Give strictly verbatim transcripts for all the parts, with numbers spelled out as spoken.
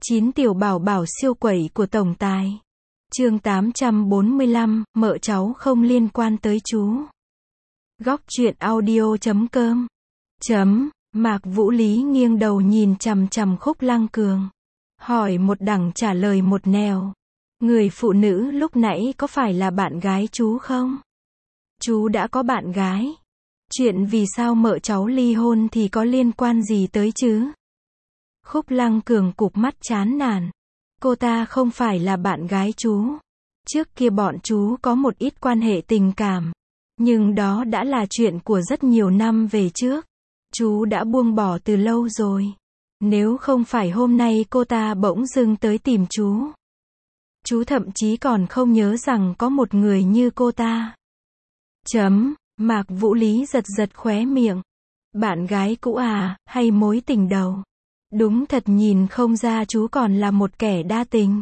chín tiểu bảo bảo siêu quẩy của tổng tài. Chương tám trăm bốn mươi lăm, mợ cháu không liên quan tới chú. Góc truyện audio chấm com. Chấm, Mạc Vũ Lý nghiêng đầu nhìn chằm chằm Khúc Lăng Cường. Hỏi một đằng trả lời một nẻo. Người phụ nữ lúc nãy có phải là bạn gái chú không? Chú đã có bạn gái. Chuyện vì sao mợ cháu ly hôn thì có liên quan gì tới chứ? Khúc Lăng Cường cụp mắt chán nản. Cô ta không phải là bạn gái chú. Trước kia bọn chú có một ít quan hệ tình cảm. Nhưng đó đã là chuyện của rất nhiều năm về trước. Chú đã buông bỏ từ lâu rồi. Nếu không phải hôm nay cô ta bỗng dưng tới tìm chú. Chú thậm chí còn không nhớ rằng có một người như cô ta. Chấm, Mạc Vũ Lý giật giật khóe miệng. Bạn gái cũ à, hay mối tình đầu? Đúng thật nhìn không ra chú còn là một kẻ đa tình.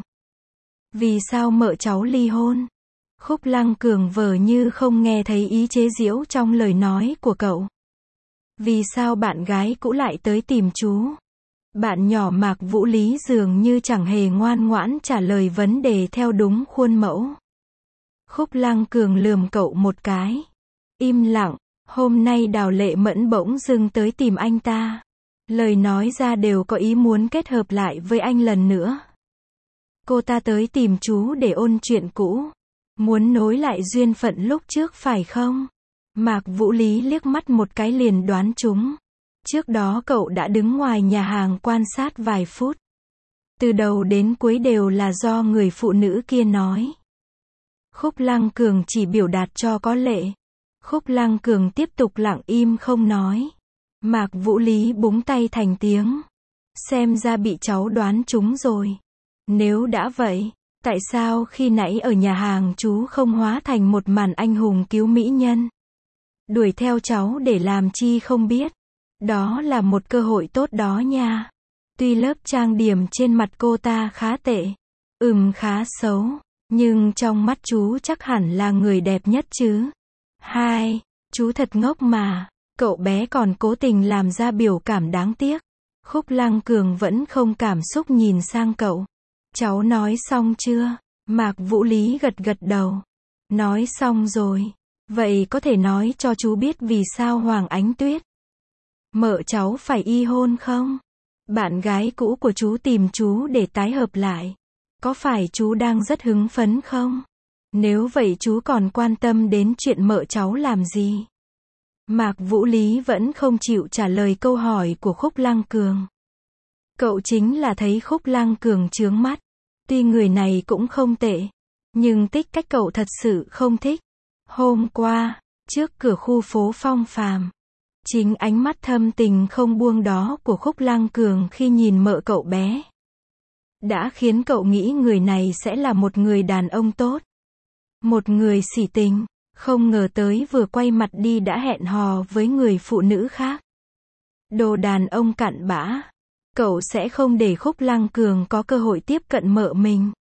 Vì sao mợ cháu ly hôn? Khúc Lăng Cường vờ như không nghe thấy ý chế giễu trong lời nói của cậu. Vì sao bạn gái cũ lại tới tìm chú? Bạn nhỏ Mạc Vũ Lý dường như chẳng hề ngoan ngoãn trả lời vấn đề theo đúng khuôn mẫu. Khúc Lăng Cường lườm cậu một cái. Im lặng, hôm nay Đào Lệ Mẫn bỗng dưng tới tìm anh ta. Lời nói ra đều có ý muốn kết hợp lại với anh lần nữa. Cô ta tới tìm chú để ôn chuyện cũ. Muốn nối lại duyên phận lúc trước phải không? Mạc Vũ Lý liếc mắt một cái liền đoán trúng. Trước đó cậu đã đứng ngoài nhà hàng quan sát vài phút. Từ đầu đến cuối đều là do người phụ nữ kia nói. Khúc Lăng Cường chỉ biểu đạt cho có lệ. Khúc Lăng Cường tiếp tục lặng im không nói. Mạc Vũ Lý búng tay thành tiếng. Xem ra bị cháu đoán trúng rồi. Nếu đã vậy, tại sao khi nãy ở nhà hàng chú không hóa thành một màn anh hùng cứu mỹ nhân? Đuổi theo cháu để làm chi không biết. Đó là một cơ hội tốt đó nha. Tuy lớp trang điểm trên mặt cô ta khá tệ. Ừm khá xấu. Nhưng trong mắt chú chắc hẳn là người đẹp nhất chứ. Hai, chú thật ngốc mà. Cậu bé còn cố tình làm ra biểu cảm đáng tiếc. Khúc Lăng Cường vẫn không cảm xúc nhìn sang cậu. Cháu nói xong chưa? Mạc Vũ Lý gật gật đầu. Nói xong rồi. Vậy có thể nói cho chú biết vì sao Hoàng Ánh Tuyết mợ cháu phải y hôn không? Bạn gái cũ của chú tìm chú để tái hợp lại. Có phải chú đang rất hứng phấn không? Nếu vậy chú còn quan tâm đến chuyện mợ cháu làm gì? Mạc Vũ Lý vẫn không chịu trả lời câu hỏi của Khúc Lăng Cường. Cậu chính là thấy Khúc Lăng Cường chướng mắt. Tuy người này cũng không tệ. Nhưng tích cách cậu thật sự không thích. Hôm qua, trước cửa khu phố Phong Phàm, chính ánh mắt thâm tình không buông đó của Khúc Lăng Cường khi nhìn mợ cậu bé đã khiến cậu nghĩ người này sẽ là một người đàn ông tốt. Một người sỉ tình. Không ngờ tới vừa quay mặt đi đã hẹn hò với người phụ nữ khác. Đồ đàn ông cặn bã. Cậu sẽ không để Khúc Lăng Cường có cơ hội tiếp cận mợ mình.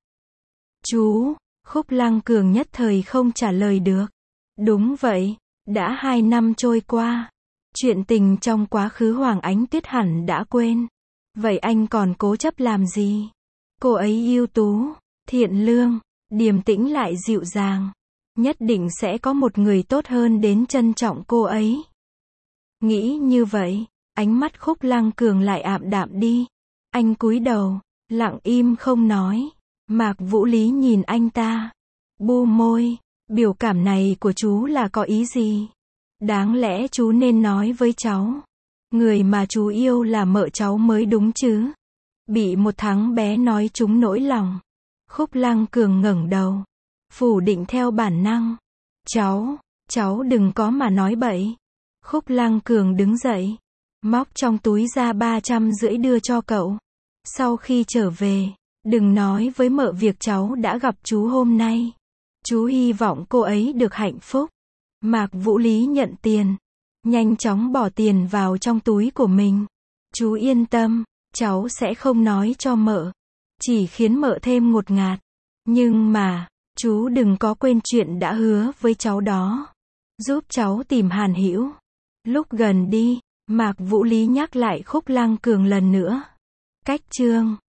Chú, Khúc Lăng Cường nhất thời không trả lời được. Đúng vậy, đã hai năm trôi qua. Chuyện tình trong quá khứ Hoàng Ánh Tuyết hẳn đã quên. Vậy anh còn cố chấp làm gì? Cô ấy ưu tú, thiện lương, điềm tĩnh lại dịu dàng. Nhất định sẽ có một người tốt hơn đến trân trọng cô ấy. Nghĩ như vậy, ánh mắt Khúc Lăng Cường lại ảm đạm đi. Anh cúi đầu, lặng im không nói. Mạc Vũ Lý nhìn anh ta. Bu môi, biểu cảm này của chú là có ý gì? Đáng lẽ chú nên nói với cháu. Người mà chú yêu là mợ cháu mới đúng chứ. Bị một thằng bé nói trúng nỗi lòng. Khúc Lăng Cường ngẩng đầu. Phủ định theo bản năng. Cháu, cháu đừng có mà nói bậy. Khúc Lăng Cường đứng dậy. Móc trong túi ra ba trăm rưỡi đưa cho cậu. Sau khi trở về, đừng nói với mợ việc cháu đã gặp chú hôm nay. Chú hy vọng cô ấy được hạnh phúc. Mạc Vũ Lý nhận tiền. Nhanh chóng bỏ tiền vào trong túi của mình. Chú yên tâm, cháu sẽ không nói cho mợ. Chỉ khiến mợ thêm ngột ngạt. Nhưng mà, chú đừng có quên chuyện đã hứa với cháu đó. Giúp cháu tìm Hàn Hữu. Lúc gần đi, Mạc Vũ Lý nhắc lại Khúc Lăng Cường lần nữa. Cách chương